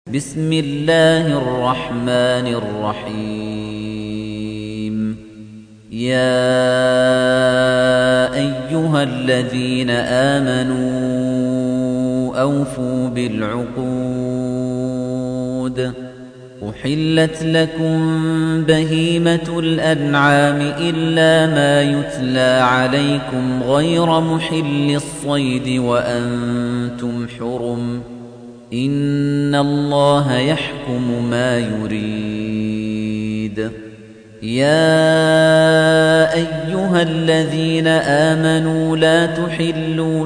بسم الله الرحمن الرحيم يا أيها الذين آمنوا أوفوا بالعقود أحلت لكم بهيمة الأنعام إلا ما يتلى عليكم غير محل الصيد وأنتم حرم إن الله يحكم ما يريد يا أيها الذين آمنوا لا تحلوا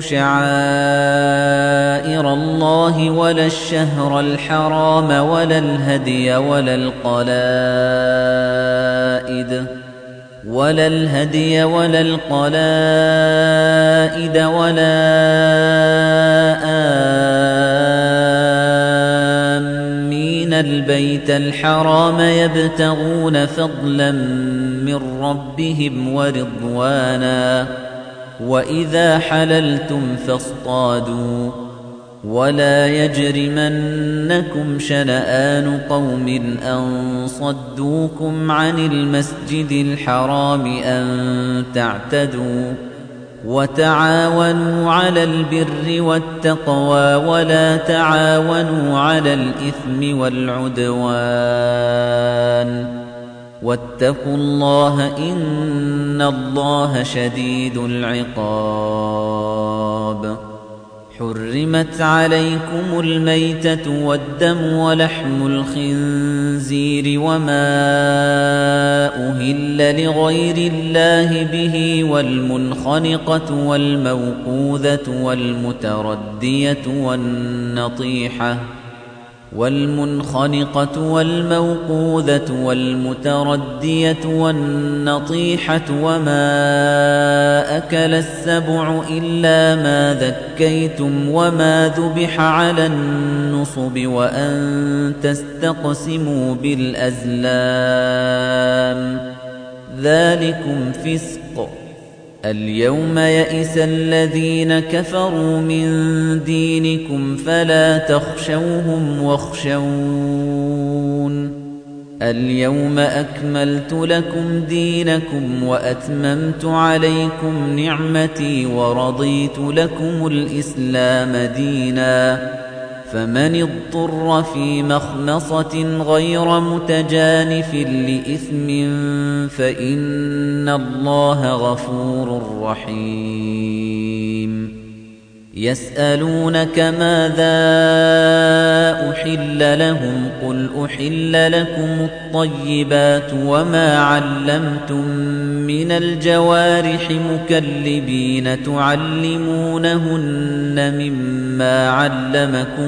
شعائر الله ولا الشهر الحرام ولا الهدي ولا القلائد ولا آمين البيت الحرام يبتغون فضلا من ربهم ورضوانا وإذا حللتم فاصطادوا ولا يجرمنكم شنآن قوم أن صدوكم عن المسجد الحرام أن تعتدوا وتعاونوا على البر والتقوى ولا تعاونوا على الإثم والعدوان واتقوا الله إن الله شديد العقاب حرمت عليكم الميتة والدم ولحم الخنزير وما أهل لغير الله به والمنخنقة والموقوذة والمتردية والنطيحة وما أكل السبع إلا ما ذكيتم وما ذبح على النصب وأن تستقسموا بالأزلام ذلكم فسق اليوم يئس الذين كفروا من دينكم فلا تخشوهم واخشون اليوم أكملت لكم دينكم وأتممت عليكم نعمتي ورضيت لكم الإسلام دينا فمن اضطر في مخمصة غير متجانف لإثم فإن الله غفور رحيم يسألونك ماذا أحل لهم قل أحل لكم الطيبات وما علمتم من الجوارح مكلبين تعلمونهن مما علمكم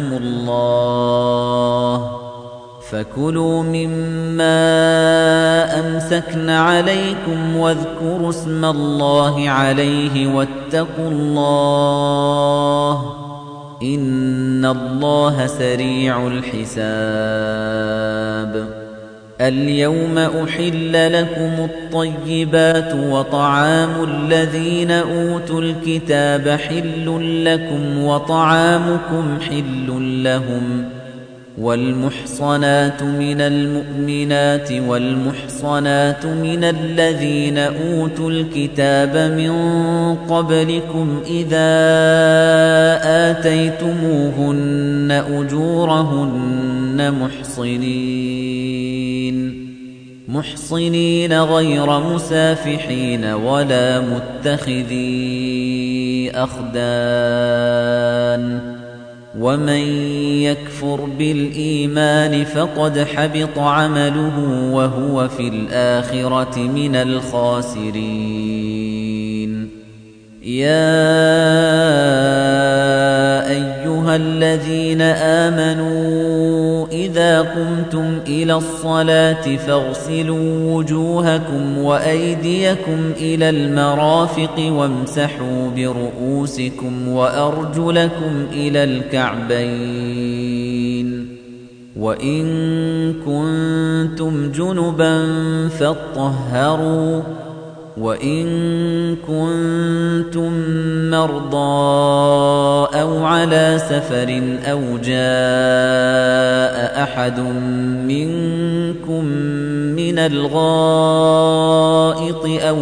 الله فكلوا مما أمسكن عليكم واذكروا اسم الله عليه واتقوا الله إن الله سريع الحساب اليوم أحل لكم الطيبات وطعام الذين أوتوا الكتاب حل لكم وطعامكم حل لهم والمحصنات من المؤمنات والمحصنات من الذين أوتوا الكتاب من قبلكم إذا آتيتموهن أجورهن محصنين غير مسافحين ولا متخذي أخدان ومن يكفر بالإيمان فقد حبط عمله وهو في الآخرة من الخاسرين يا أيها الذين آمنوا إذا قمتم إلى الصلاة فاغسلوا وجوهكم وأيديكم إلى المرافق وامسحوا برؤوسكم وأرجلكم إلى الكعبين وإن كنتم جنبا فاطهروا وَإِن كُنتُم مَّرْضَىٰ أَوْ عَلَىٰ سَفَرٍ أَوْ جَاءَ أَحَدٌ مِّنكُم مِّنَ الْغَائِطِ أَوْ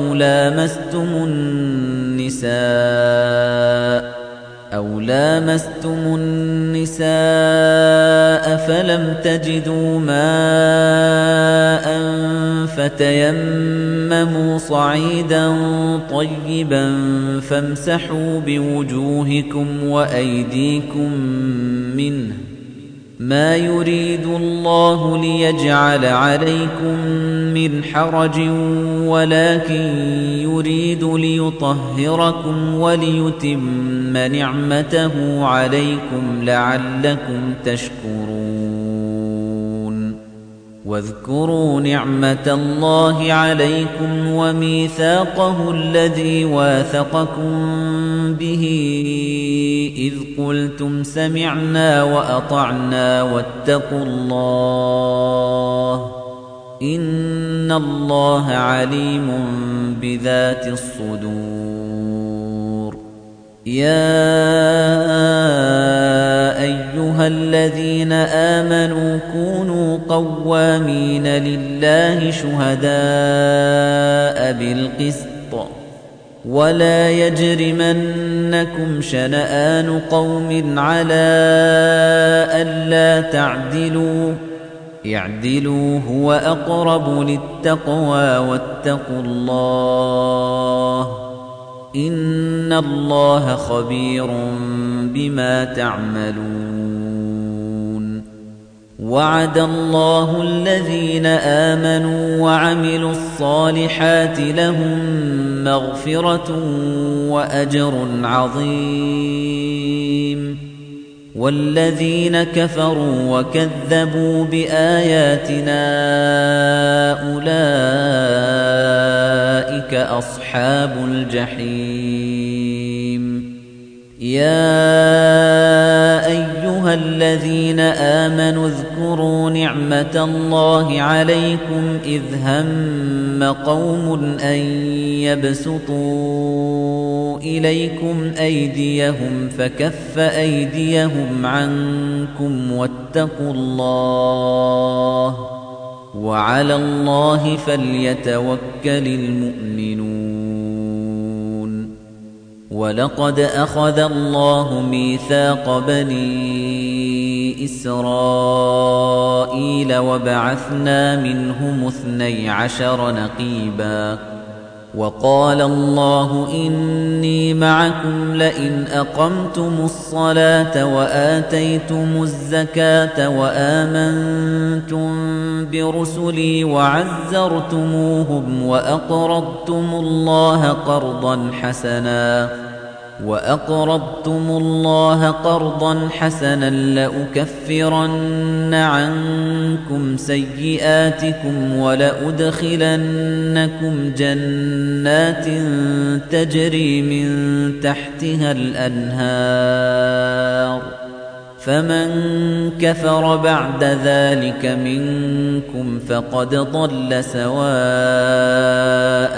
لَامَسْتُمُ النِّسَاءَ فَلَمْ تَجِدُوا مَاءً فَتَيَمَّمُوا صَعِيدًا طَيِّبًا فَامْسَحُوا بِوُجُوهِكُمْ وَأَيْدِيكُم مِّنْهُ ۚ مَا يُرِيدُ اللَّهُ لِيَجْعَلَ عَلَيْكُم مِّنْ حَرَجٍ وَلَٰكِن يُرِيدُ لِيُطَهِّرَكُمْ وَلِيُتِمَّ نِعْمَتَهُ عَلَيْكُمْ لَعَلَّكُمْ تَشْكُرُونَ وَاذْكُرُوا نِعْمَةَ اللَّهِ عَلَيْكُمْ وَمِيثَاقَهُ الَّذِي وَاثَقَكُم بِهِ إِذْ قُلْتُمْ سَمِعْنَا وَأَطَعْنَا وَاتَّقُوا اللَّهَ إِنَّ اللَّهَ عَلِيمٌ بِذَاتِ الصُّدُورِ يَا أَيُّهَا الَّذِينَ آمَنُوا كُونُوا قَوَّامِينَ لِلَّهِ شُهَدَاءَ بِالْقِسْطِ وَلَا يَجْرِمَنَّكُمْ شَنَآنُ قَوْمٍ عَلَىٰ أَلَّا تَعْدِلُوا اعْدِلُوا هُوَ أَقْرَبُ لِلتَّقْوَىٰ وَاتَّقُوا اللَّهَ إِنَّ اللَّهَ خَبِيرٌ بِمَا تَعْمَلُونَ وَعَدَ اللَّهُ الَّذِينَ آمَنُوا وَعَمِلُوا الصَّالِحَاتِ لَهُم مَّغْفِرَةٌ وَأَجْرٌ عَظِيمٌ وَالَّذِينَ كَفَرُوا وَكَذَّبُوا بِآيَاتِنَا أُولَٰئِكَ أَصْحَابُ الْجَحِيمِ يَا أَيُّهَا الَّذِينَ آمَنُوا اذْكُرُوا نِعْمَةَ اللَّهِ عَلَيْكُمْ إِذْ هَمَّ قَوْمٌ أَن يَبْسُطُوا إِلَيْكُمْ أَيْدِيَهُمْ فَكَفَّ أَيْدِيَهُمْ عَنكُمْ وَاتَّقُوا اللَّهَ وَعَلَى اللَّهِ فَلْيَتَوَكَّلِ الْمُؤْمِنُونَ وَلَقَدْ أَخَذَ اللَّهُ مِيثَاقَ بَنِي إِسْرَائِيلَ وَبَعَثْنَا مِنْهُمُ 12 نَقِيبًا وَقَالَ اللَّهُ إِنِّي مَعَكُمْ لَئِنْ أَقَمْتُمُ الصَّلَاةَ وَآتَيْتُمُ الزَّكَاةَ وَآمَنتُم بِرُسُلِي وَعَزَّرْتُمُوهُمْ وَأَقْرَضْتُمُ اللَّهَ قَرْضًا حَسَنًا لَّأُكَفِّرَنَّ عَنكُمْ سَيِّئَاتِكُمْ وَلَأُدْخِلَنَّكُمْ جَنَّاتٍ تَجْرِي مِن تَحْتِهَا الْأَنْهَارُ فَمَن كَفَرَ بَعْدَ ذَلِكَ مِنكُمْ فَقَدْ ضَلَّ سَوَاءَ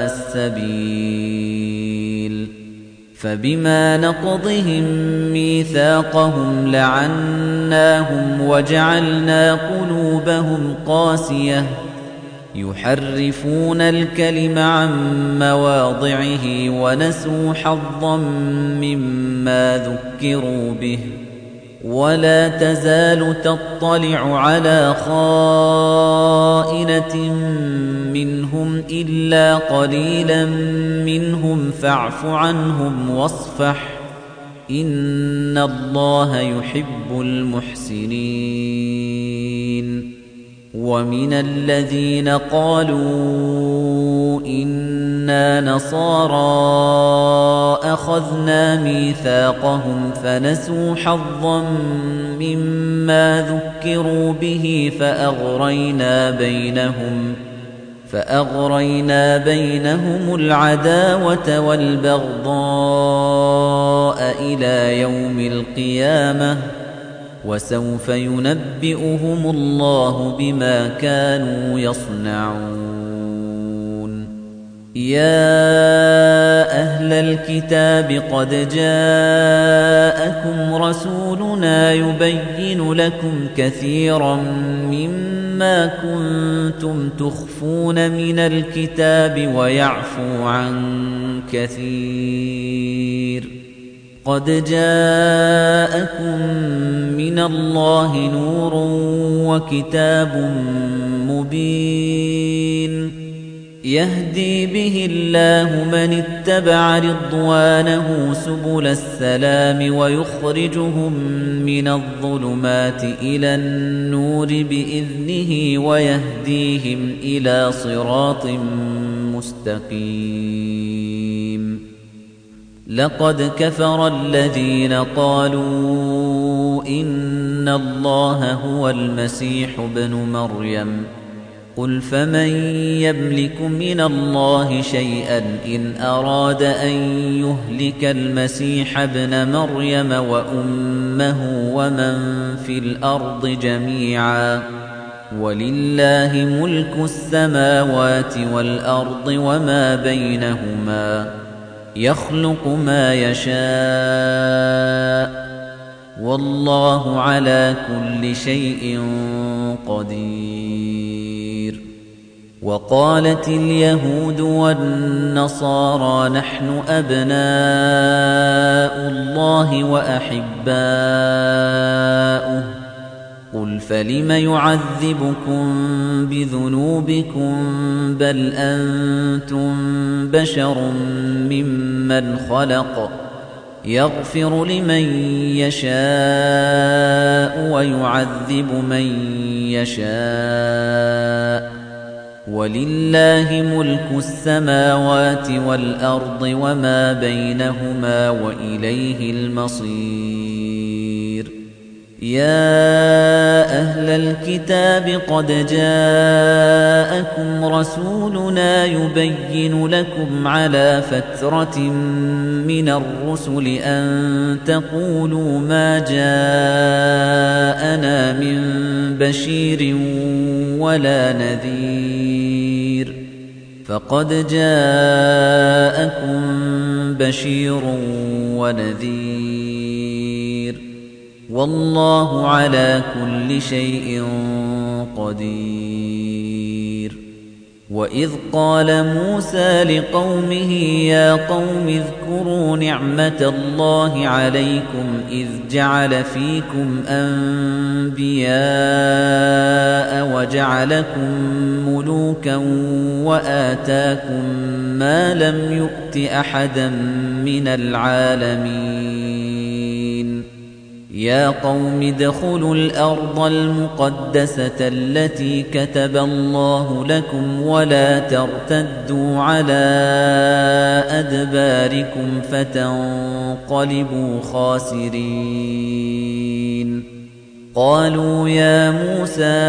السَّبِيلِ فَبِمَا نَقْضِهِم مِّيثَاقَهُمْ لَعَنَّاهُمْ وَجَعَلْنَا قُلُوبَهُمْ قَاسِيَةً يُحَرِّفُونَ الْكَلِمَ عَن مَّوَاضِعِهِ وَنَسُوا حَظًّا مِّمَّا ذُكِّرُوا بِهِ وَلَا تَزَالُ تَطَّلِعُ عَلَىٰ خَائِنَةٍ مِّنْهُمْ إِلَّا قَلِيلًا مِّنْهُمْ فَاعْفُ عَنْهُمْ وَاصْفَحْ إِنَّ اللَّهَ يُحِبُّ الْمُحْسِنِينَ وَمِنَ الَّذِينَ قَالُوا إِنَّا نَصَارَىٰ أَخَذْنَا مِيثَاقَهُمْ فَنَسُوا حَظًّا مِّمَّا ذُكِّرُوا بِهِ فَأَغْرَيْنَا بَيْنَهُمُ الْعَدَاوَةَ وَالْبَغْضَاءَ إِلَىٰ يَوْمِ الْقِيَامَةِ وَسَوْفَ يُنَبِّئُهُمُ اللَّهُ بِمَا كَانُوا يَصْنَعُونَ يا أهل الكتاب قد جاءكم رسولنا يبين لكم كثيرا مما كنتم تخفون من الكتاب ويعفو عن كثير قد جاءكم من الله نور وكتاب مبين يهدي به الله من اتبع رضوانه سبل السلام ويخرجهم من الظلمات إلى النور بإذنه ويهديهم إلى صراط مستقيم لقد كفر الذين قالوا إن الله هو المسيح ابن مريم قل فمن يملك من الله شيئا إن أراد أن يهلك المسيح ابن مريم وأمه ومن في الأرض جميعا ولله ملك السماوات والأرض وما بينهما يخلق ما يشاء والله على كل شيء قدير وقالت اليهود والنصارى نحن أبناء الله وأحباؤه قل فلم يعذبكم بذنوبكم بل أنتم بشر ممن خلق يغفر لمن يشاء ويعذب من يشاء ولله ملك السماوات والأرض وما بينهما وإليه المصير يا أهل الكتاب قد جاءكم رسولنا يبين لكم على فترة من الرسل أن تقولوا ما جاءنا من بشير ولا نذير فقد جاءكم بشير ونذير والله على كل شيء قدير وإذ قال موسى لقومه يا قوم اذكروا نعمة الله عليكم إذ جعل فيكم أنبياء وجعلكم ملوكا وآتاكم ما لم يؤت أحدا من العالمين يا قوم ادخلوا الأرض المقدسة التي كتب الله لكم ولا ترتدوا على أدباركم فتنقلبوا خاسرين قالوا يا موسى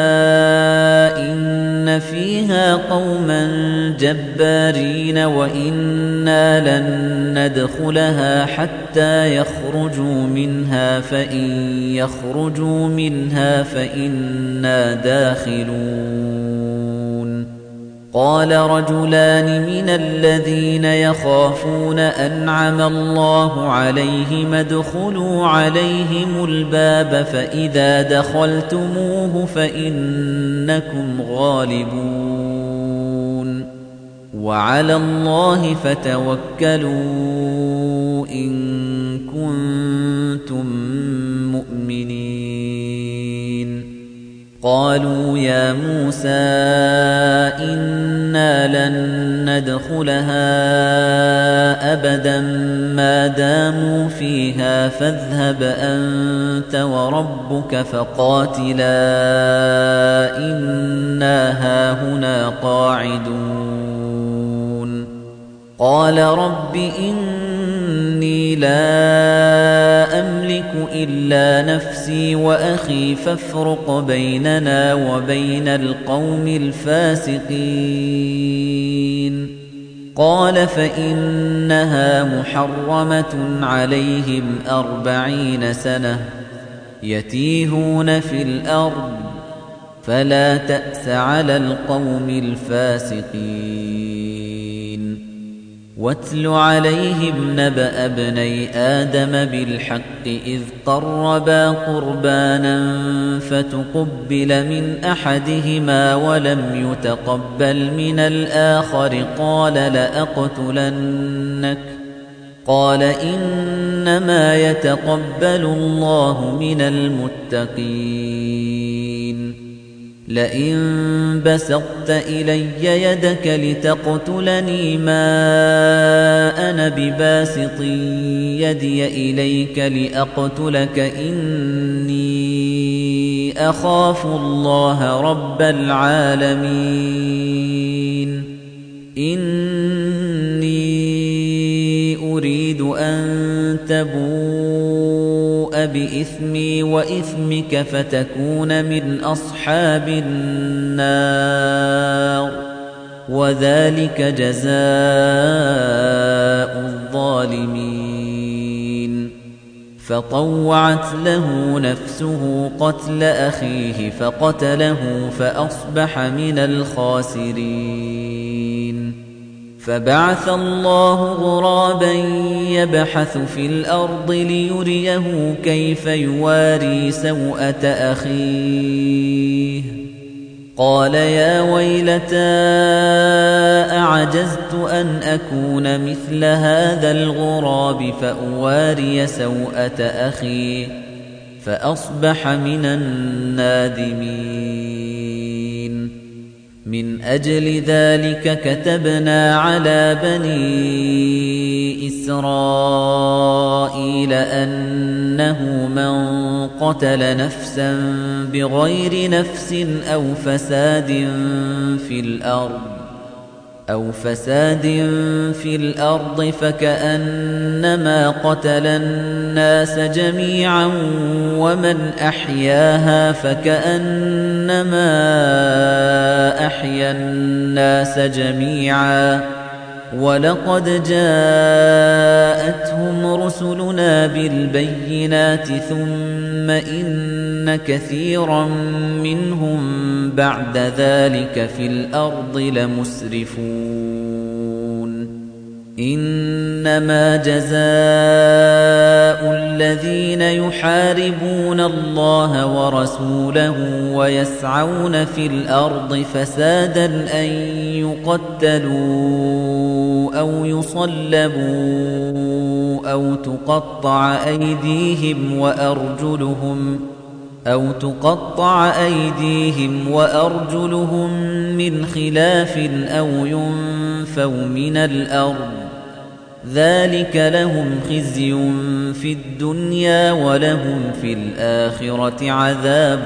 إن فيها قوما جبارين وإنا لن ندخلها حتى يخرجوا منها فإن يخرجوا منها فإنا داخلون قال رجلان من الذين يخافون أنعم الله عليهم ادخلوا عليهم الباب فإذا دخلتموه فإنكم غالبون وعلى الله فتوكلوا إن كنتم مؤمنين قالوا يا موسى إنا لن ندخلها أبدا ما داموا فيها فاذهب أنت وربك فقاتلا إنا هاهنا قاعدون قال رب إني لا أملك إلا نفسي وأخي فافرق بيننا وبين القوم الفاسقين قال فإنها محرمة عليهم 40 سنة يتيهون في الأرض فلا تأس على القوم الفاسقين واتل عليهم نبأ ابني آدم بالحق إذ قربا قربانا فتقبل من أحدهما ولم يتقبل من الآخر قال لأقتلنك قال إنما يتقبل الله من المتقين لئن بسطت إلي يدك لتقتلني ما أنا بباسط يدي إليك لأقتلك إني أخاف الله رب العالمين إني أريد أن تبوء بإثمي وإثمك فتكون من أصحاب النار وذلك جزاء الظالمين فطوعت له نفسه قتل أخيه فقتله فأصبح من الخاسرين فبعث الله غرابا يبحث في الأرض ليريه كيف يواري سوءة أخيه قال يا ويلتى أعجزت أن أكون مثل هذا الغراب فأواري سوءة أخي فأصبح من النادمين من أجل ذلك كتبنا على بني إسرائيل أنه من قتل نفسا بغير نفس أو فساد في الأرض فكأنما قتل الناس جميعا ومن أحياها فكأنما أحيا الناس جميعا ولقد جاءتهم رسلنا بالبينات ثم إن كثيرا منهم بعد ذلك في الأرض لمسرفون إنما جزاء الذين يحاربون الله ورسوله ويسعون في الأرض فسادا أن يقتلوا أو يصلبوا أو تقطع أيديهم وأرجلهم من خلاف أو ينفوا من الأرض ذلك لهم خزي في الدنيا ولهم في الآخرة عذاب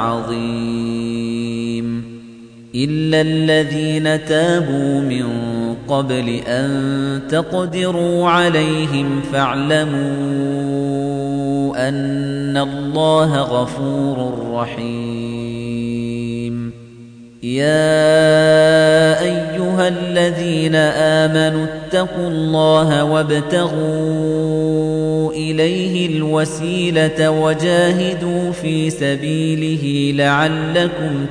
عظيم إلا الذين تابوا من قبل أن تقدروا عليهم فاعلموا أن الله غفور رحيم يا أيها الذين آمنوا اتقوا الله وابتغوا إليه الوسيلة وجاهدوا في سبيله لعلكم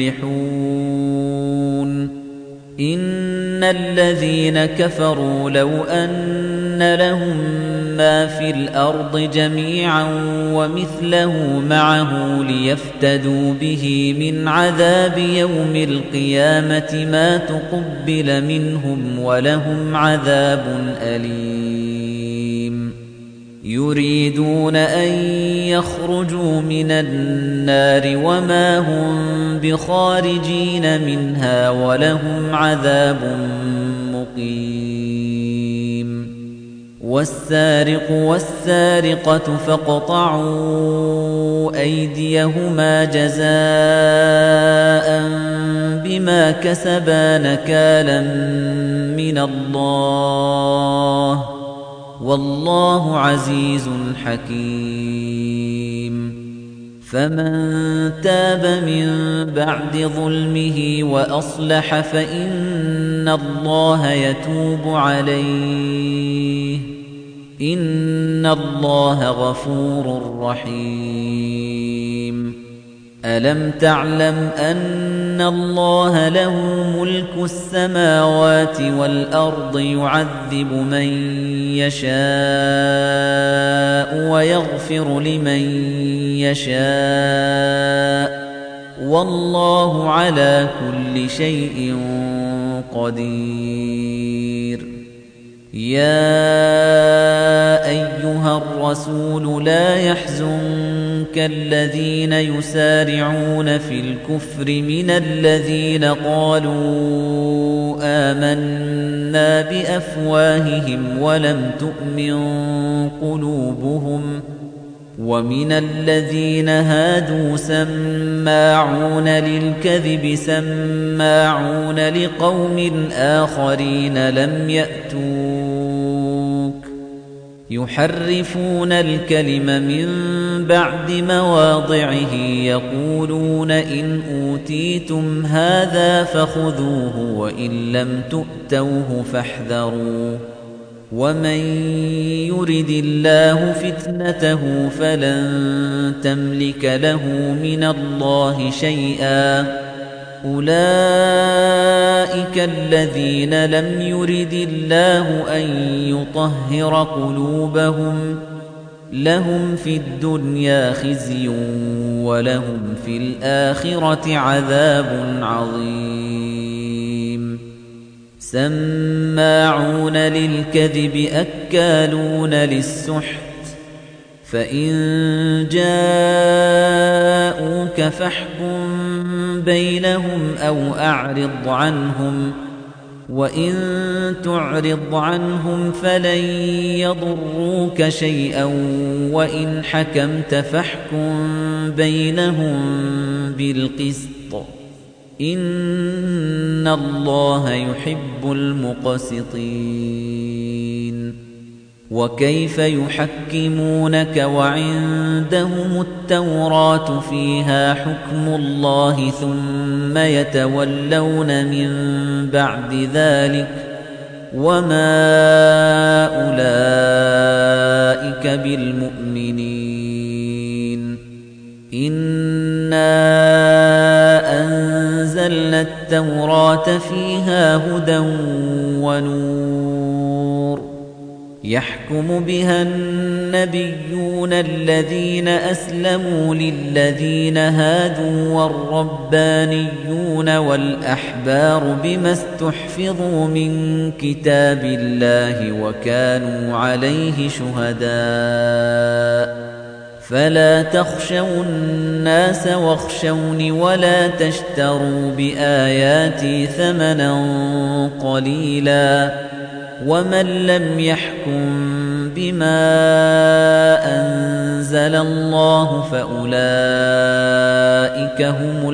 تفلحون إن الذين كفروا لو أن لهم ما في الأرض جميعا ومثله معه ليفتدوا به من عذاب يوم القيامة ما تقبل منهم ولهم عذاب أليم يريدون أن يخرجوا من النار وما هم بخارجين منها ولهم عذاب مقيم والسارق والسارقة فاقطعوا أيديهما جزاء بما كسبا نكالا من الله والله عزيز حكيم فمن تاب من بعد ظلمه وأصلح فإن الله يتوب عليه إن الله غفور رحيم أَلَمْ تَعْلَمْ أَنَّ اللَّهَ لَهُ مُلْكُ السَّمَاوَاتِ وَالْأَرْضِ يُعَذِّبُ مَن يَشَاءُ وَيَغْفِرُ لِمَن يَشَاءُ وَاللَّهُ عَلَى كُلِّ شَيْءٍ قَدِيرٌ يَا أَيُّهَا الرَّسُولُ لَا يَحْزُنكَ الَّذِينَ يُسَارِعُونَ في الْكُفْرِ مِنَ الَّذِينَ قَالُوا آمَنَّا بِأَفْوَاهِهِمْ وَلَمْ تُؤْمِن قُلُوبُهُمْ وَمِنَ الَّذِينَ هَادُوا سَمَّاعُونَ لِلْكَذِبِ سَمَّاعُونَ لِقَوْمٍ آخَرِينَ لَمْ يَأْتُوكَ يُحَرِّفُونَ الْكَلِمَ مِنْ بَعْدِ مَوَاضِعِهِ يَقُولُونَ إِنْ أُوتِيتُمْ هَذَا فَخُذُوهُ وَإِنْ لَمْ تُؤْتَوْهُ فَاحْذَرُوا وَمَن يُرِدِ اللَّهُ فِتْنَتَهُ فَلَن تَمْلِكَ لَهُ مِنَ اللَّهِ شَيْئًا أُولَئِكَ الَّذِينَ لَمْ يُرِدِ اللَّهُ أَن يُطَهِّرَ قُلُوبَهُمْ لَهُمْ فِي الدُّنْيَا خِزْيٌ وَلَهُمْ فِي الْآخِرَةِ عَذَابٌ عَظِيمٌ سَمَّاعُونَ لِلْكَذِبِ أَكَّالُونَ لِلسُّحْتِ فَإِن جَاءُوكَ فَاحْكُم بَيْنَهُمْ أَوْ أَعْرِضْ عَنْهُمْ وَإِن تُعْرِضْ عَنْهُمْ فَلَن يَضُرُّوكَ شَيْئًا وَإِنْ حَكَمْتَ فَاحْكُم بَيْنَهُم بِالْقِسْطِ إِنَّ اللَّهَ يُحِبُّ الْمُقْسِطِينَ وَكَيْفَ يُحَكِّمُونَكَ وَعِندَهُمُ التَّوْرَاةُ فِيهَا حُكْمُ اللَّهِ ثُمَّ يَتَوَلَّوْنَ مِن بَعْدِ ذَلِكَ وَمَا أُولَئِكَ بِالْمُؤْمِنِينَ إِنَّا أَنزَلْنَا التَّوْرَاةَ فِيهَا هُدًى وَنُورٌ يَحْكُمُ بِهَا النَّبِيُّونَ الَّذِينَ أَسْلَمُوا لِلَّذِينَ هَادُوا وَالرَّبَّانِيُّونَ وَالْأَحْبَارُ بِمَا اسْتُحْفِظُوا مِن كِتَابِ اللَّهِ وَكَانُوا عَلَيْهِ شُهَدَاءَ فَلَا تَخْشَوُا النَّاسَ وَاخْشَوْنِ وَلَا تَشْتَرُوا بِآيَاتِي ثَمَنًا قَلِيلًا وَمَن لَّمْ يَحْكُم بِمَا أَنزَلَ اللَّهُ فَأُولَئِكَ هُمُ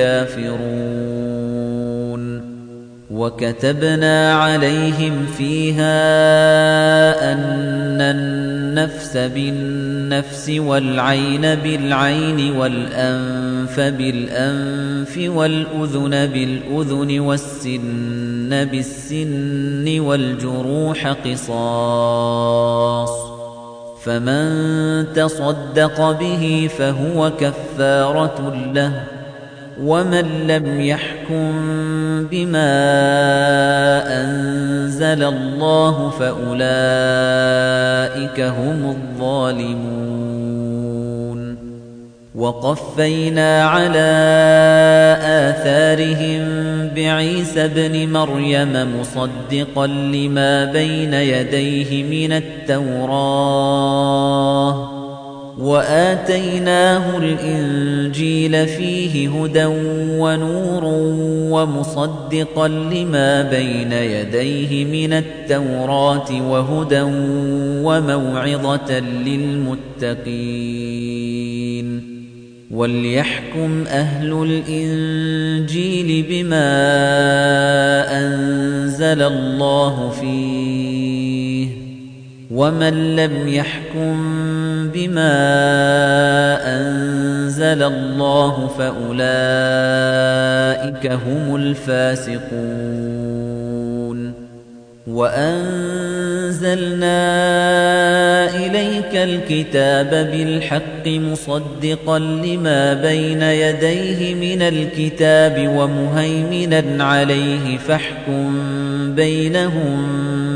الْكَافِرُونَ وَكَتَبْنَا عَلَيْهِمْ فِيهَا أَنَّ النَّفْسَ بِالنَّفْسِ وَالْعَيْنَ بِالْعَيْنِ وَالْأَنفَ بِالْأَنفِ وَالْأُذُنَ بِالْأُذُنِ وَالسِّنَّ بِالسِّنِّ وَالْجُرُوحَ قِصَاصٌ فَمَن تَصَدَّقَ بِهِ فَهُوَ كَفَّارَةٌ لَّهُ وَمَن لَّمْ يَحْكُم بِمَا أَنزَلَ اللَّهُ فَأُولَئِكَ هم الظالمون. وَقَفَّيْنَا عَلَىٰ آثَارِهِم بِعِيسَى ابْنِ مَرْيَمَ مُصَدِّقًا لِّمَا بَيْنَ يَدَيْهِ مِنَ التَّوْرَاةِ وَهُدًى وَمَوْعِظَةً لِّلْمُتَّقِينَ وَقَفَّيْنَا عَلَىٰ آثَارِهِم بِعِيسَى ابْنِ مَرْيَمَ مُصَدِّقًا لِّمَا بَيْنَ يَدَيْهِ مِنَ التَّوْرَاةِ وَآتَيْنَاهُ الْإِنجِيلَ فِيهِ هُدًى وَنُورٌ وَمُصَدِّقًا لِّمَا بَيْنَ يَدَيْهِ مِنَ التَّوْرَاةِ وَهُدًى وَمَوْعِظَةً لِّلْمُتَّقِينَ وَلْيَحْكُمْ أَهْلُ الْإِنجِيلِ بِمَا أَنزَلَ اللَّهُ فِيهِ وَمَن لَّمْ يَحْكُم بِمَا أَنزَلَ اللَّهُ فَأُولَئِكَ هُمُ الْفَاسِقُونَ وأنزلنا إليك الكتاب بالحق مصدقا لما بين يديه من الكتاب ومهيمنا عليه فاحكم بينهم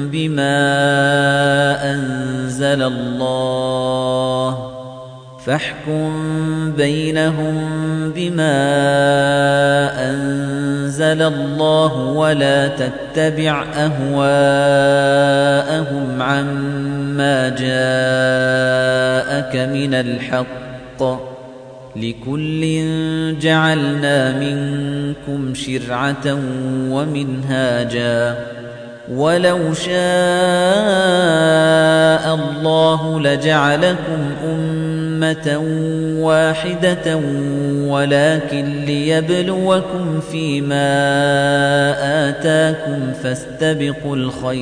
بما أنزل الله ولا تتبع أهواءهم عما جاءك من الحق لكل جعلنا منكم شرعة ومنهاجا ولو شاء الله لجعلكم أمة واحدة ولكن ليبلوكم فيما آتاكم فاستبقوا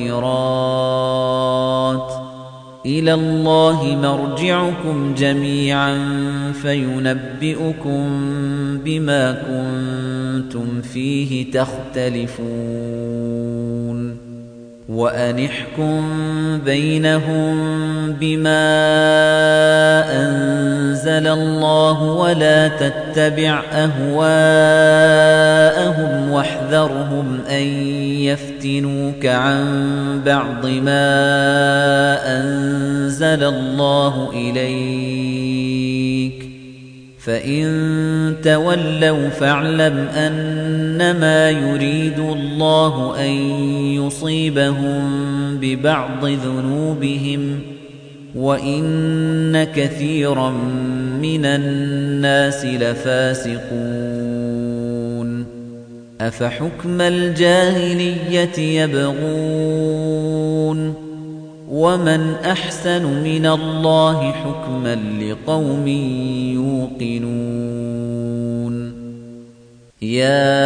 الخيرات إلى الله مرجعكم جميعا فينبئكم بما كنتم فيه تختلفون وأنحكم بينهم بما أنزل الله ولا تتبع أهواءهم واحذرهم أن يفتنوك عن بعض ما أنزل الله إليك فإن تولوا فاعلم أنما يريد الله أن يصيبهم ببعض ذنوبهم وإن كثيرا من الناس لفاسقون أفحكم الجاهلية يبغون ومن أحسن من الله حكما لقوم يوقنون يا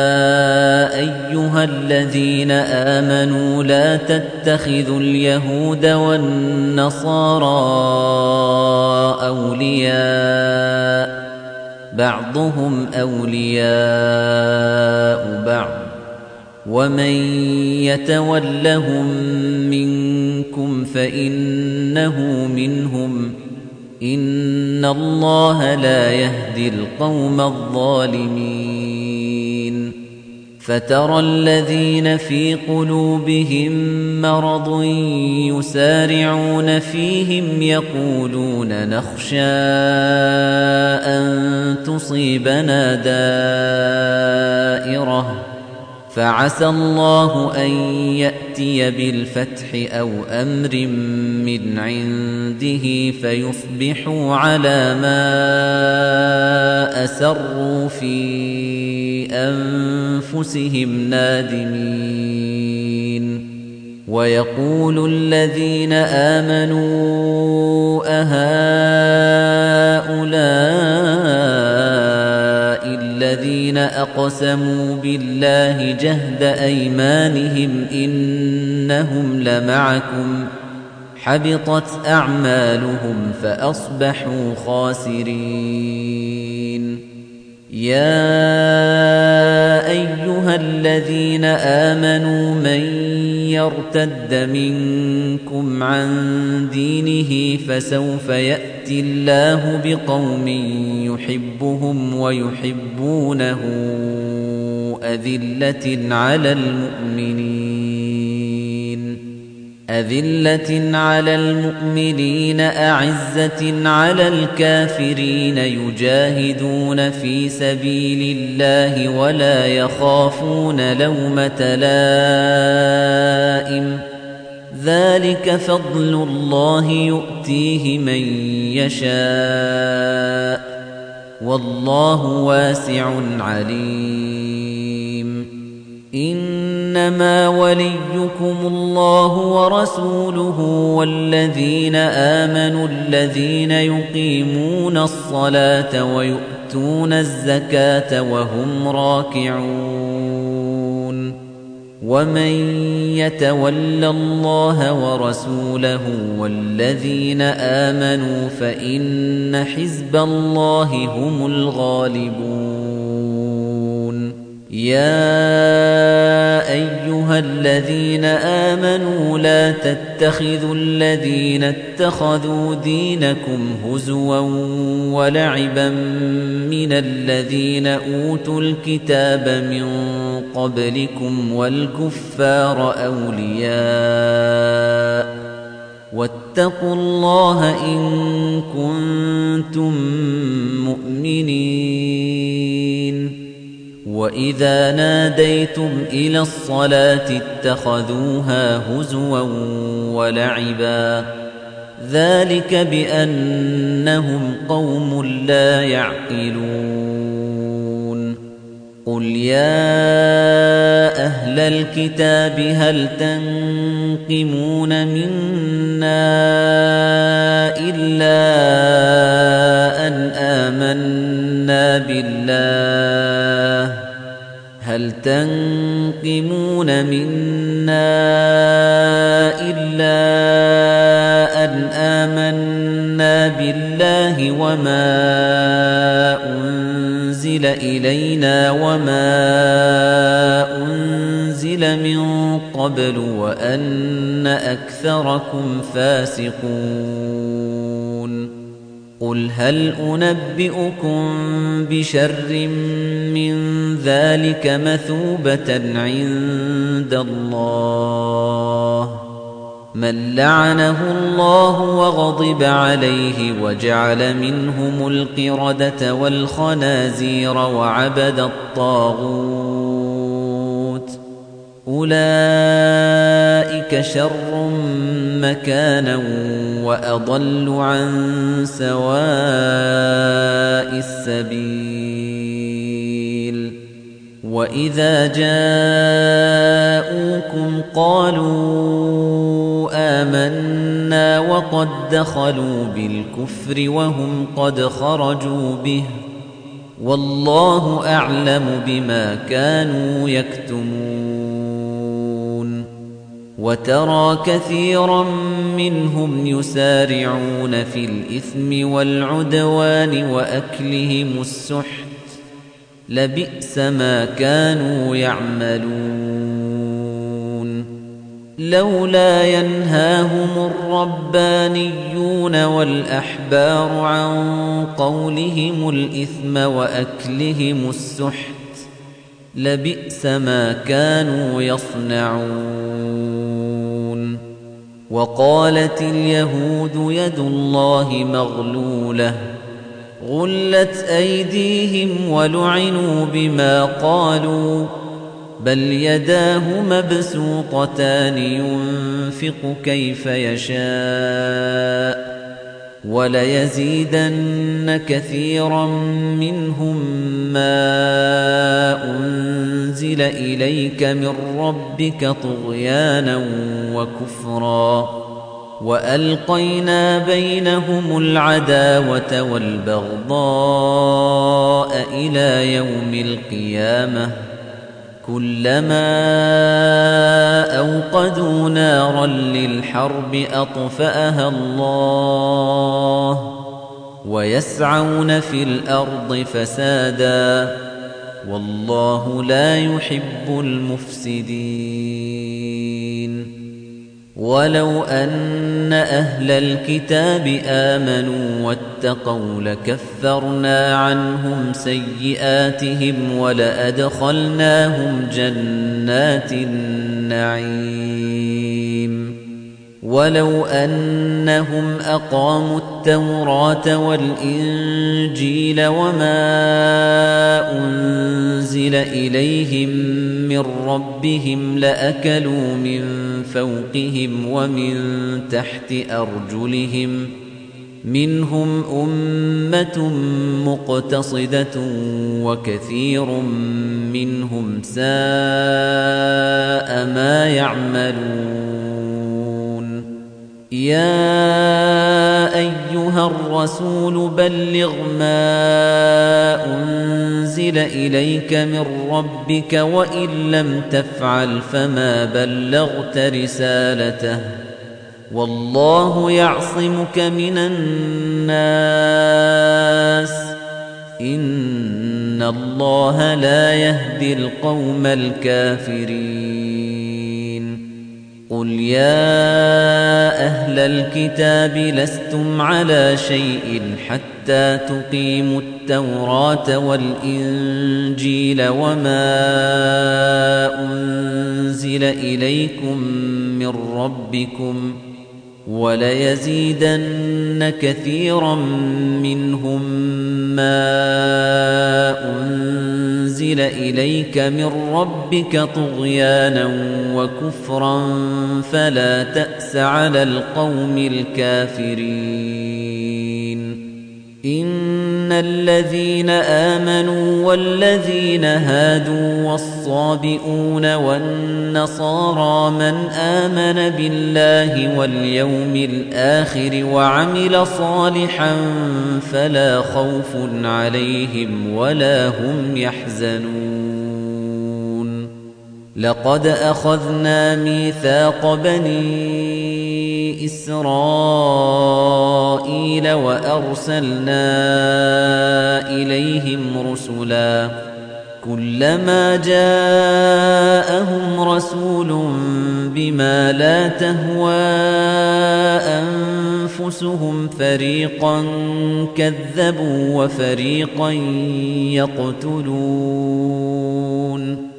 أيها الذين آمنوا لا تتخذوا اليهود والنصارى أولياء بعضهم أولياء بعض ومن يتولهم منكم فإنه منهم إن الله لا يهدي القوم الظالمين فترى الذين في قلوبهم مرض يسارعون فيهم يقولون نخشى أن تصيبنا دائرة فعسى الله أن يأتي بالفتح أو أمر من عنده فيصبحوا على ما أسروا في أنفسهم نادمين ويقول الذين آمنوا أهؤلاء الذين أقسموا بالله جهد أيمانهم إنهم لمعكم حبطت أعمالهم فأصبحوا خاسرين يا أيها الذين آمنوا من يرتد منكم عن دينه فسوف يأتي الله بقوم يحبهم ويحبونه أذلة على المؤمنين أعزة على الكافرين يجاهدون في سبيل الله ولا يخافون لومة لائم ذلك فضل الله يؤتيه من يشاء والله واسع عليم إنما وليكم الله ورسوله والذين آمنوا الذين يقيمون الصلاة ويؤتون الزكاة وهم راكعون ومن يتول الله ورسوله والذين آمنوا فإن حزب الله هم الغالبون يا أيها أيها الذين آمنوا لا تتخذوا الذين اتخذوا دينكم هزوا ولعبا من الذين أوتوا الكتاب من قبلكم والكفار أولياء واتقوا الله إن كنتم مؤمنين وإذا ناديتم إلى الصلاة اتخذوها هزوا ولعبا ذلك بأنهم قوم لا يعقلون قل يا أهل الكتاب هل تنقمون منا إلا أن آمنا بالله هل تنقمون منا إلا أن آمنا بالله وما أنزل إلينا وما أنزل من قبل وأن أكثركم فاسقون قل هل أنبئكم بشر من ذلك مثوبة عند الله من لعنه الله وغضب عليه وجعل منهم القردة والخنازير وعبد الطاغوت أولئك شر مكانا وأضل عن سواء السبيل وإذا جاءوكم قالوا آمنا وقد دخلوا بالكفر وهم قد خرجوا به والله أعلم بما كانوا يكتمون وترى كثيرا منهم يسارعون في الإثم والعدوان وأكلهم السحت لبئس ما كانوا يعملون لولا ينهاهم الربانيون والأحبار عن قولهم الإثم وأكلهم السحت لبئس ما كانوا يصنعون وقالت اليهود يد الله مغلولة غلت أيديهم ولعنوا بما قالوا بل يداه مبسوطتان ينفق كيف يشاء وليزيدن كثيرا منهم ما أنزل إليك من ربك طغيانا وكفرا وألقينا بينهم العداوة والبغضاء إلى يوم القيامة كلما أوقدوا نارا للحرب أطفأها الله ويسعون في الأرض فسادا والله لا يحب المفسدين ولو أن أهل الكتاب آمنوا واتقوا لكفرنا عنهم سيئاتهم ولأدخلناهم جنات النعيم ولو أنهم أقاموا التوراة والإنجيل وما أنزل إليهم من ربهم لأكلوا من فوقهم ومن تحت أرجلهم منهم أمة مقتصدة وكثير منهم ساء ما يعملون يا أيها الرسول بلغ ما أنزل إليك من ربك وإن لم تفعل فما بلغت رسالته والله يعصمك من الناس إن الله لا يهدي القوم الكافرين قُلْ يَا أَهْلَ الْكِتَابِ لَسْتُمْ عَلَىٰ شَيْءٍ حَتَّىٰ تُقِيمُوا التَّوْرَاةَ وَالْإِنجِيلَ وَمَا أُنزِلَ إِلَيْكُم مِّن رَّبِّكُمْ ۗ وَلَيَزِيدَنَّ كَثِيرًا مِّنْهُم مَّا أُنزِلَ إِلَيْكَ مِن رَّبِّكَ طُغْيَانًا وَكُفْرًا فَلَا تَأْسَ عَلَى الْقَوْمِ الْكَافِرِينَ إِنَّ الَّذِينَ آمَنُوا وَالَّذِينَ هَادُوا وَالصَّابِئُونَ وَالنَّصَارَىٰ مَنْ آمَنَ بِاللَّهِ وَالْيَوْمِ الْآخِرِ وَعَمِلَ صَالِحًا فَلَا خَوْفٌ عَلَيْهِمْ وَلَا هُمْ يَحْزَنُونَ لَقَدْ أَخَذْنَا مِيثَاقَ بَنِي إِسْرَائِيلَ وَأَرْسَلْنَا إِلَيْهِمْ رُسُلًا كُلَّمَا جَاءَهُمْ رَسُولٌ بِمَا لَا تَهْوَىٰ أَنفُسُهُمْ فَرِيقًا كَذَّبُوا وَفَرِيقًا يَقْتُلُونَ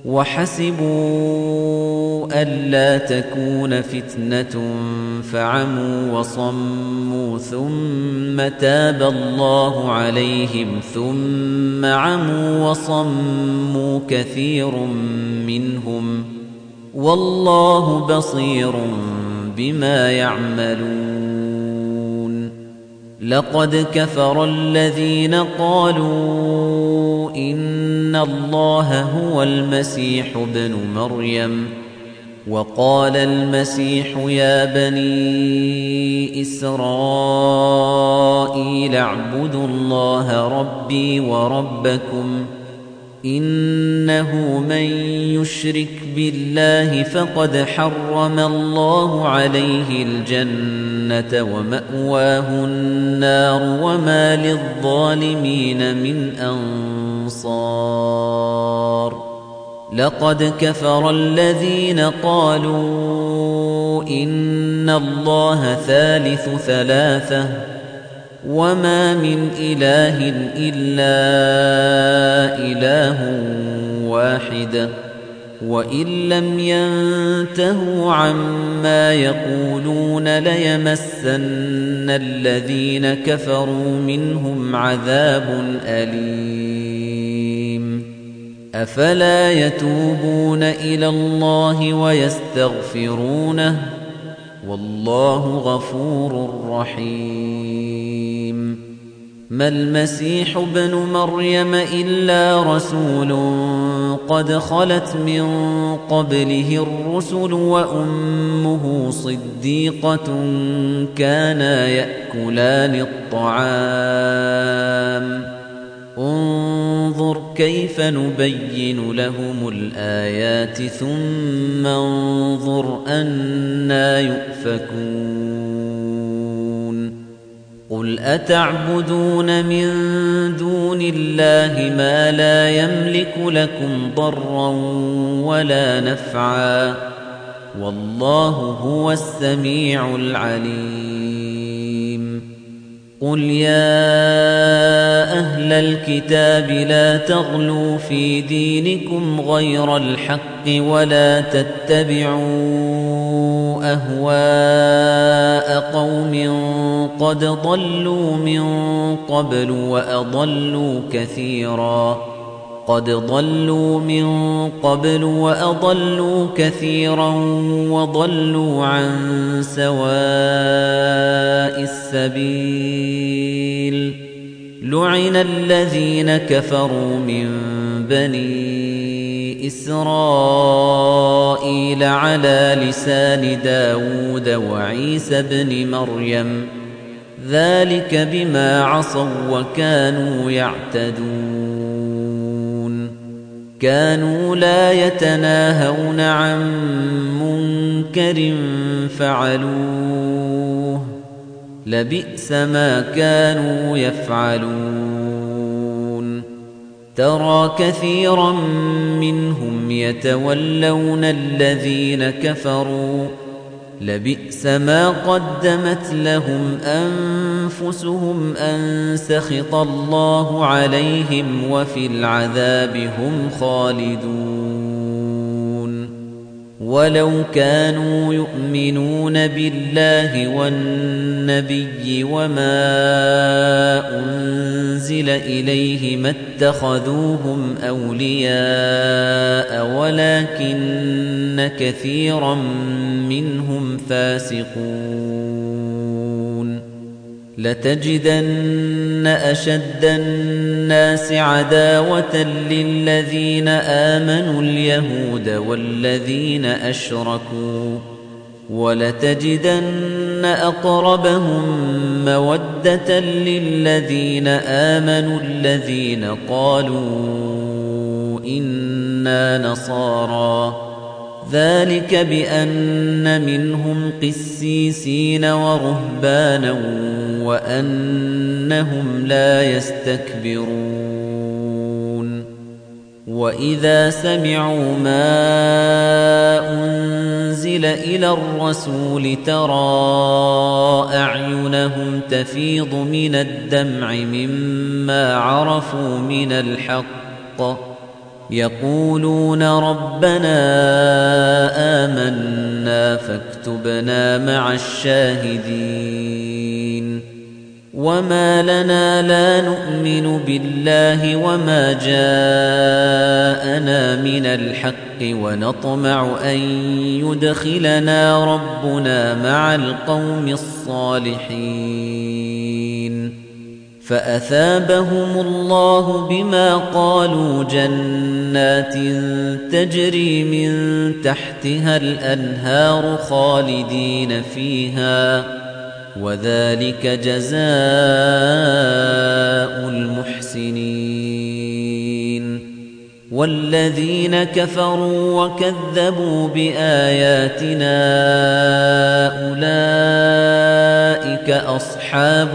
وَحَسِبُوا أَلَّا تَكُونَ فِتْنَةٌ فَعَمُوا وَصَمُّوا ثُمَّ تَابَ اللَّهُ عَلَيْهِمْ ثُمَّ عَمُوا وَصَمُّوا كَثِيرٌ مِّنْهُمْ وَاللَّهُ بَصِيرٌ بِمَا يَعْمَلُونَ لَقَدْ كَفَرَ الَّذِينَ قَالُوا إِنَّ اللَّهَ هُوَ الْمَسِيحُ ابْنُ مَرْيَمَ وَقَالَ الْمَسِيحُ يَا بَنِي إِسْرَائِيلَ اعْبُدُوا اللَّهَ رَبِّي وَرَبَّكُمْ إِنَّهُ مَن يُشْرِكْ بِاللَّهِ فَقَدْ حَرَّمَ اللَّهُ عَلَيْهِ الْجَنَّةَ وَمَأْوَاهُ النَّارُ وَمَا لِلظَّالِمِينَ مِنْ أَنصَارٍ لَقَدْ كَفَرَ الَّذِينَ قَالُوا إِنَّ اللَّهَ ثَالِثُ ثَلَاثَةٍ وَمَا مِنْ إِلَٰهٍ إِلَّا إِلَٰهٌ وَاحِدٌ وَإِن لَّمْ يَنتَهُوا عَمَّا يَقُولُونَ لَيَمَسَّنَّ الَّذِينَ كَفَرُوا مِنْهُمْ عَذَابٌ أَلِيمٌ أَفَلَا يَتُوبُونَ إِلَى اللَّهِ وَيَسْتَغْفِرُونَهُ وَاللَّهُ غَفُورٌ رَّحِيمٌ مَا الْمَسِيحُ ابْنُ مَرْيَمَ إِلَّا رَسُولٌ قَدْ خَلَتْ مِن قَبْلِهِ الرُّسُلُ وَأُمُّهُ صِدِّيقَةٌ كَانَا يَأْكُلَانِ الطَّعَامَ انظُرْ كَيْفَ نُبَيِّنُ لَهُمُ الْآيَاتِ ثُمَّ انظُرْ أَنَّىٰ يُؤْفَكُونَ قُلْ أَتَعْبُدُونَ مِن دُونِ اللَّهِ مَا لَا يَمْلِكُ لَكُمْ ضَرًّا وَلَا نَفْعًا وَاللَّهُ هُوَ السَّمِيعُ الْعَلِيمُ قُلْ يَا أَهْلَ الْكِتَابِ لَا تَغْلُوا فِي دِينِكُمْ غَيْرَ الْحَقِّ وَلَا تَتَّبِعُوا أَهْوَاءَ قَوْمٍ قَدْ ضَلُّوا مِن قَبْلُ وَأَضَلُّوا كَثِيرًا وَضَلُّوا عَن سَوَاءِ السَّبِيلِ لُعِنَ الَّذِينَ كَفَرُوا مِن بَنِي إِسْرَائِيلَ عَلَىٰ لِسَانِ دَاوُودَ وَعِيسَى ابْنِ مَرْيَمَ ذَلِكَ بِمَا عَصَوا وَّكَانُوا يَعْتَدُونَ كَانُوا لَا يَتَنَاهَوْنَ عَن مُّنكَرٍ فَعَلُوهُ لَبِئْسَ مَا كَانُوا يَفْعَلُونَ ترى كثيرا منهم يتولون الذين كفروا لبئس ما قدمت لهم أنفسهم أن سخط الله عليهم وفي العذاب هم خالدون ولو كانوا يؤمنون بالله والنبي وما أنزل إليه ما اتخذوهم أولياء ولكن كثيرا منهم فاسقون لتجدن أشد الناس عداوة للذين آمنوا اليهود والذين أشركوا ولتجدن أقربهم مودة للذين آمنوا الذين قالوا إنا نصارى ذلك بأن منهم قسيسين ورهبانا وأنهم لا يستكبرون وإذا سمعوا ما أنزل إلى الرسول ترى أعينهم تفيض من الدمع مما عرفوا من الحق يقولون ربنا آمنا فاكتبنا مع الشاهدين وما لنا لا نؤمن بالله وما جاءنا من الحق ونطمع أن يدخلنا ربنا مع القوم الصالحين فأثابهم الله بما قالوا جنات تجري من تحتها الأنهار خالدين فيها وذلك جزاء المحسنين والذين كفروا وكذبوا بآياتنا أولئك أصحاب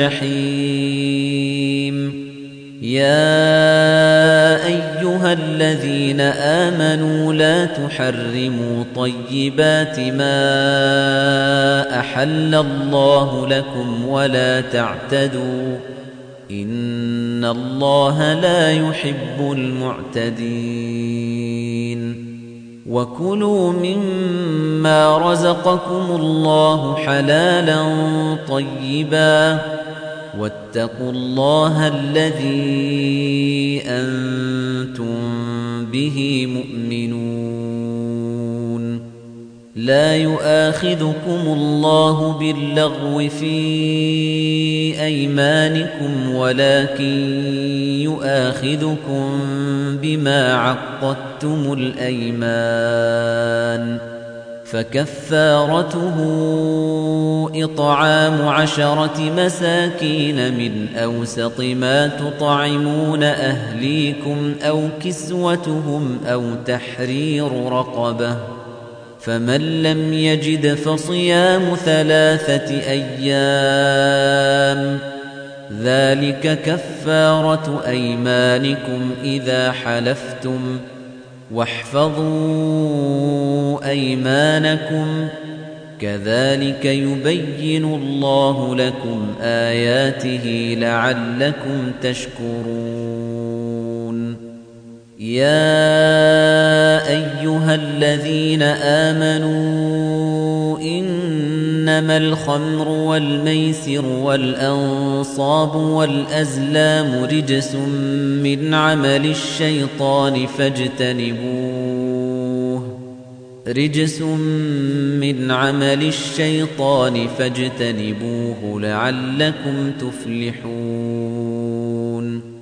الجحيم يا أيها الذين آمنوا لا تحرموا طيبات ما أحل الله لكم ولا تعتدوا إن الله لا يحب المعتدين وكلوا مما رزقكم الله حلالا طيبا واتقوا الله الذي أنتم به مؤمنون لا يؤاخذكم الله باللغو في أيمانكم ولكن يؤاخذكم بما عقدتم الأيمان فكفارته إطعام 10 مساكين من أوسط ما تطعمون أهليكم أو كسوتهم أو تحرير رقبة فمن لم يجد فصيام 3 أيام ذلك كفارة أيمانكم إذا حلفتم واحفظوا أيمانكم كذلك يبين الله لكم آياته لعلكم تشكرون يا أيها الذين آمنوا إنما الخمر والميسر والأنصاب والأزلام رجس من عمل الشيطان فاجتنبوه لعلكم تفلحون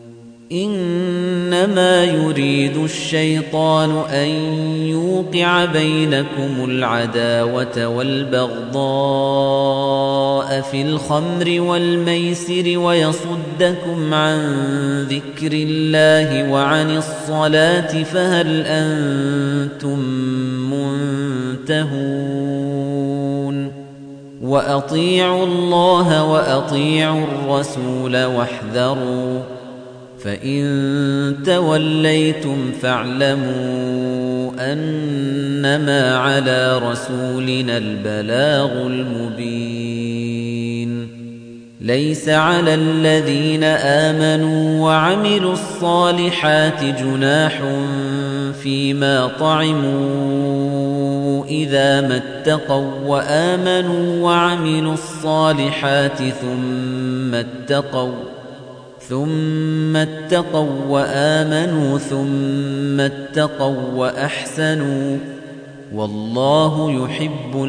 إنما يريد الشيطان أن يوقع بينكم العداوة والبغضاء في الخمر والميسر ويصدكم عن ذكر الله وعن الصلاة فهل أنتم منتهون وأطيعوا الله وأطيعوا الرسول واحذروا فإن توليتم فاعلموا أنما على رسولنا البلاغ المبين ليس على الذين آمنوا وعملوا الصالحات جناح فيما طعموا إذا ما اتقوا وآمنوا وعملوا الصالحات ثم اتقوا وآمنوا ثم اتقوا وأحسنوا والله يحب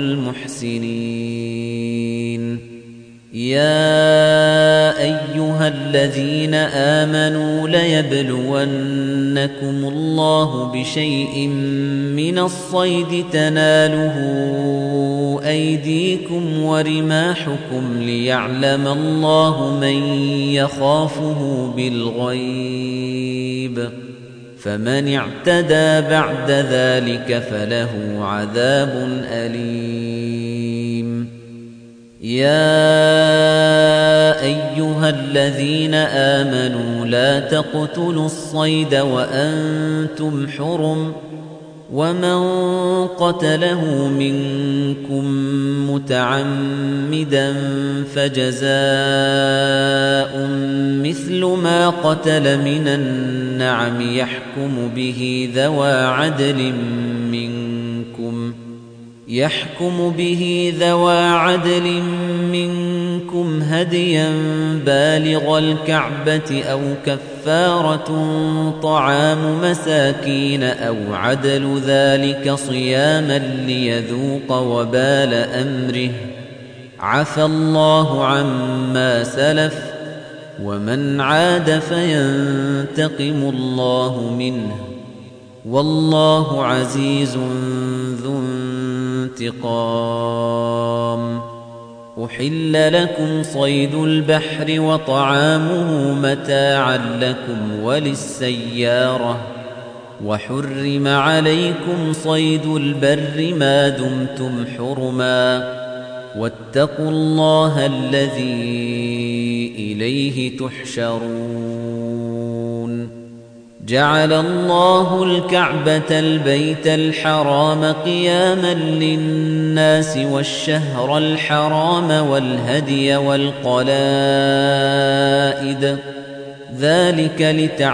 المحسنين يا أيها الذين آمنوا ليبلونكم الله بشيء من الصيد تناله أيديكم ورماحكم ليعلم الله من يخافه بالغيب فمن اعتدى بعد ذلك فله عذاب أليم يا أيها الذين آمنوا لا تقتلوا الصيد وأنتم حرم ومن قتله منكم متعمدا فجزاء مثل ما قتل من النعم يحكم به ذوى عدل منكم هديا بالغ الكعبة أو كفارة طعام مساكين أو عدل ذلك صياما ليذوق وبال أمره عفى الله عما سلف ومن عاد فينتقم الله منه والله عزيز ذو انتقام أحل لكم صيد البحر وطعامه متاعا لكم وللسيارة وحرم عليكم صيد البر ما دمتم حرما واتقوا الله الذي إليه تحشرون جعل الله الكعبة البيت الحرام قياما للناس والشهر الحرام والهدي والقلائد ذلك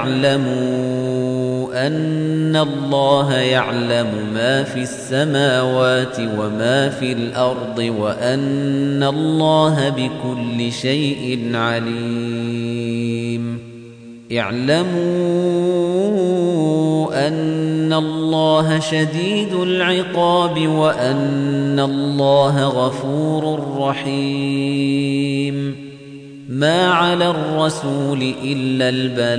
لتعلموا أن الله يعلم ما في السماوات وما في الأرض وأن الله بكل شيء عليم اعلموا أن الله شديد العقاب وأن الله غفور رحيم ما على الرسول إلا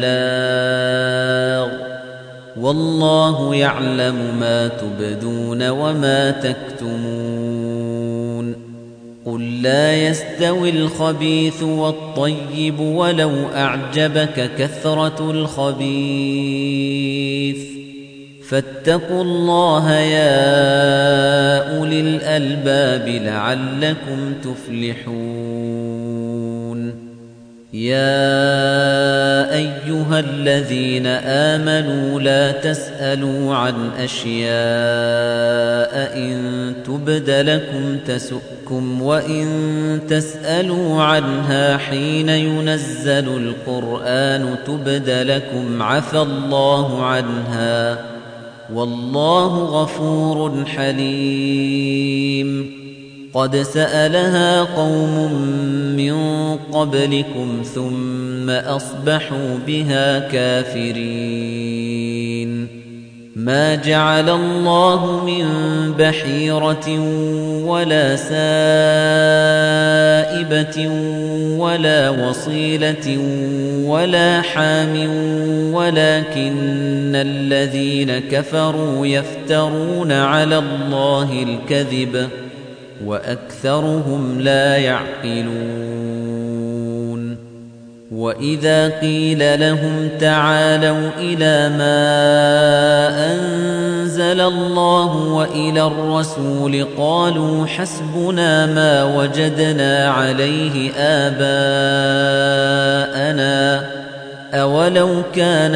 البلاغ والله يعلم ما تبدون وما تكتمون قل لا يستوي الخبيث والطيب ولو أعجبك كثرة الخبيث فاتقوا الله يا أولي الألباب لعلكم تفلحون يا أيها الذين آمنوا لا تسألوا عن أشياء إن تبد لكم تسؤكم وإن تسألوا عنها حين ينزل القرآن تبد لكم عفى الله عنها والله غفور حليم قد سألها قوم من قبلكم ثم أصبحوا بها كافرين ما جعل الله من بحيرة ولا سائبة ولا وصيلة ولا حام ولكن الذين كفروا يفترون على الله الكذب وأكثرهم لا يعقلون وإذا قيل لهم تعالوا إلى ما أنزل الله وإلى الرسول قالوا حسبنا ما وجدنا عليه آباءنا أَوَلَوْ كَانَ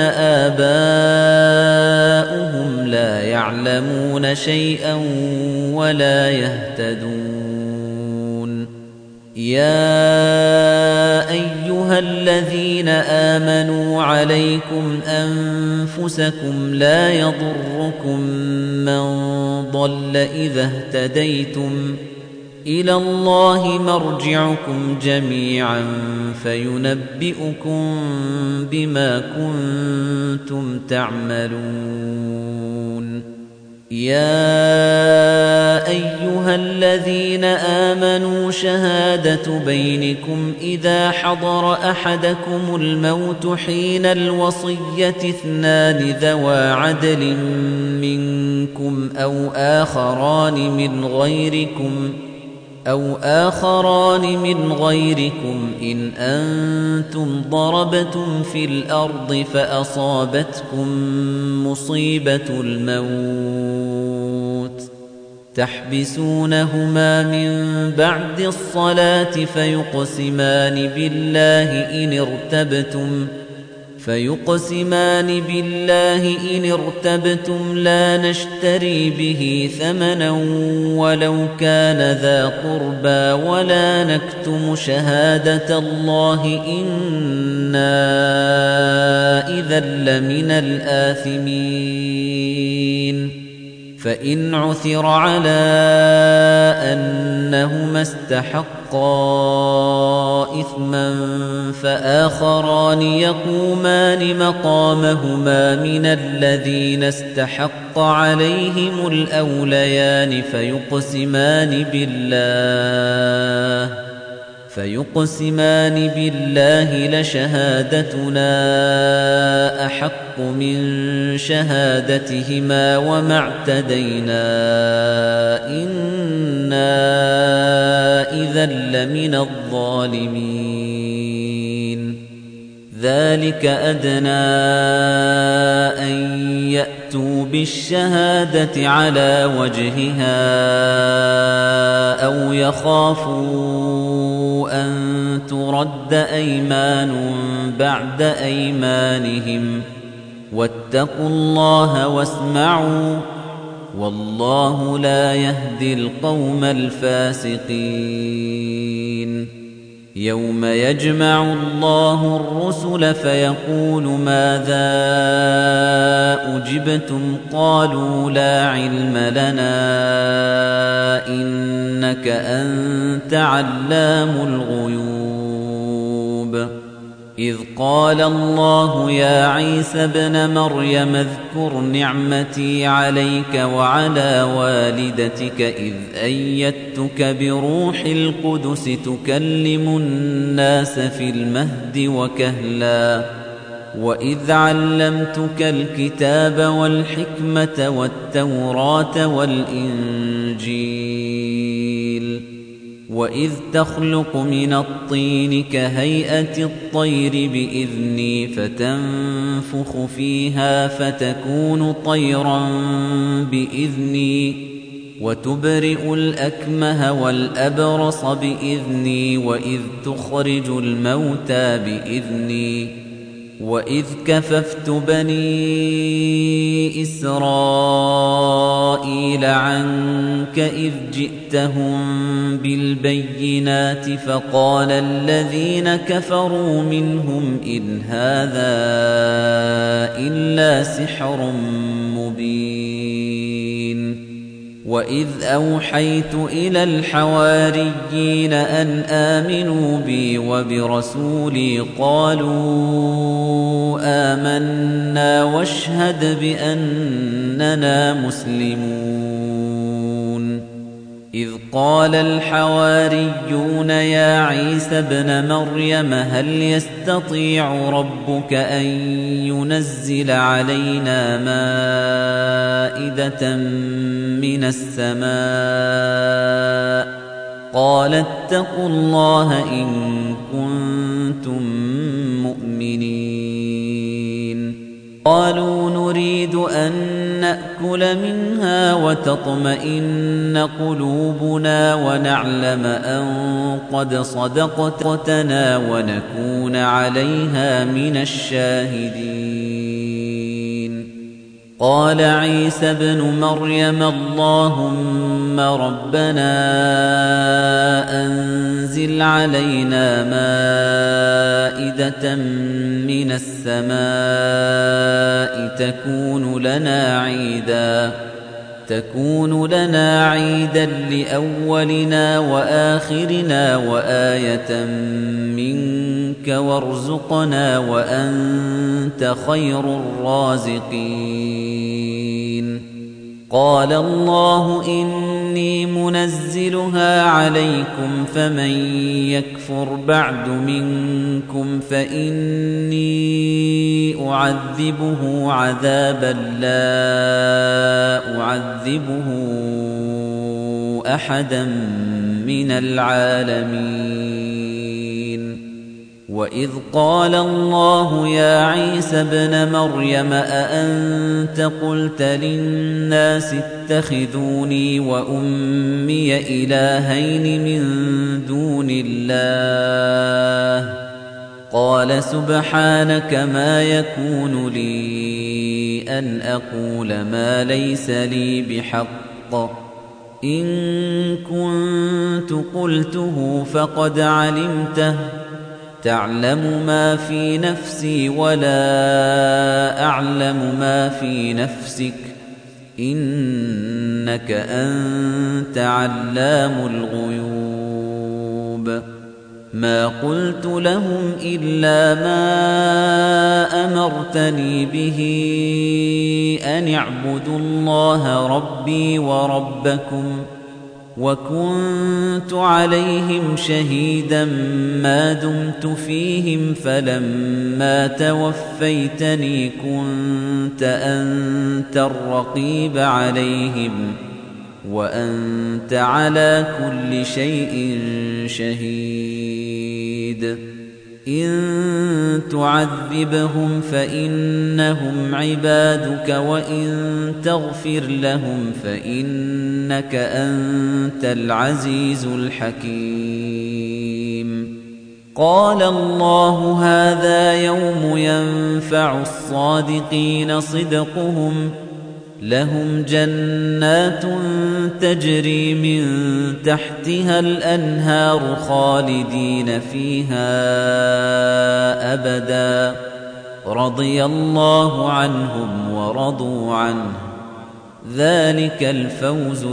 آبَاؤُهُمْ لَا يَعْلَمُونَ شَيْئًا وَلَا يَهْتَدُونَ يَا أَيُّهَا الَّذِينَ آمَنُوا عَلَيْكُمْ أَنفُسَكُمْ لَا يَضُرُّكُم مَّن ضَلَّ إِذَا اهْتَدَيْتُمْ إِلَى اللَّهِ مَرْجِعُكُمْ جَمِيعًا فَيُنَبِّئُكُم بِمَا كُنتُمْ تَعْمَلُونَ يَا أَيُّهَا الَّذِينَ آمَنُوا شَهَادَةُ بَيْنِكُمْ إِذَا حَضَرَ أَحَدَكُمُ الْمَوْتُ حِينَ الْوَصِيَّةِ اثْنَانِ ذَوَا عَدْلٍ مِّنكُمْ أَوْ آخَرَانِ من غَيْرِكُمْ إِنْ أَنتُمْ ضَرَبْتُمْ فِي الْأَرْضِ فَأَصَابَتْكُم مُّصِيبَةُ الْمَوْتِ تَحْبِسُونَهُمَا مِن بَعْدِ الصَّلَاةِ فيقسمان بالله إن ارتبتم لا نشتري به ثمنا ولو كان ذا قربى ولا نكتم شهادة الله إنا إذا لمن الآثمين فإن عثر على أنهما استحقا إثما فآخران يقومان مقامهما من الذين استحق عليهم الأوليان فيقسمان بالله لشهادتنا أحق من شهادتهما وما اعتدينا إنا إذا لمن الظالمين ذلك أدنى أن يأتوا بالشهادة على وجهها أو يخافوا أن ترد أيمان بعد أيمانهم واتقوا الله واسمعوا والله لا يهدي القوم الفاسقين يوم يجمع الله الرسل فيقول ماذا أجبتم قالوا لا علم لنا إنك أنت علام الغيوب إذ قال الله يا عيسى ابن مريم اذكر نعمتي عليك وعلى والدتك إذ أيدتك بروح القدس تكلم الناس في المهد وكهلا وإذ علمتك الكتاب والحكمة والتوراة والإنجيل وإذ تخلق من الطين كهيئة الطير بإذني فتنفخ فيها فتكون طيرا بإذني وتبرئ الأكمه والأبرص بإذني وإذ تخرج الموتى بإذني وإذ كففت بني إسرائيل عنك إذ جئتهم بالبينات فقال الذين كفروا منهم إن هذا إلا سحر مبين وإذ أوحيت إلى الحواريين أن آمنوا بي وبرسولي قالوا آمنا واشهد بأننا مسلمون إذ قال الحواريون يا عيسى ابن مريم هل يستطيع ربك أن ينزل علينا مائدة من السماء قال اتقوا الله إن كنتم مؤمنين قالوا نريد أن نأكل منها وتطمئن قلوبنا ونعلم أن قد صدقتنا ونكون عليها من الشاهدين. قال عيسى ابن مريم اللهم ربنا أنزل علينا مائدة من السماء تكون لنا عيدا لأولنا وآخرنا وآية منك وارزقنا وأنت خير الرازقين. قال الله إني منزلها عليكم فمن يكفر بعد منكم فإني أعذبه عذابا لا أعذبه أحدا من العالمين. وإذ قال الله يا عيسى ابن مريم أأنت قلت للناس اتخذوني وأمي إلهين من دون الله قال سبحانك ما يكون لي أن أقول ما ليس لي بحق إن كنت قلته فقد علمته تعلم ما في نفسي ولا أعلم ما في نفسك إنك أنت علام الغيوب. ما قلت لهم إلا ما أمرتني به أن اعبدوا الله ربي وربكم وكنت عليهم شهيدا ما دمت فيهم فلما توفيتني كنت أنت الرقيب عليهم وأنت على كل شيء شهيد. إن تعذبهم فإنهم عبادك وإن تغفر لهم فإنك أنت العزيز الحكيم. قال الله هذا يوم ينفع الصادقين صدقهم لهم جنات تجري من تحتها الأنهار خالدين فيها أبدا رضي الله عنهم ورضوا عنه ذلك الفوز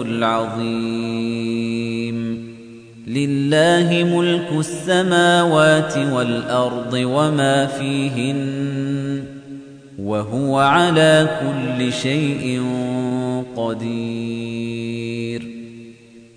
العظيم. لله ملك السماوات والأرض وما فيهن وهو على كل شيء قدير.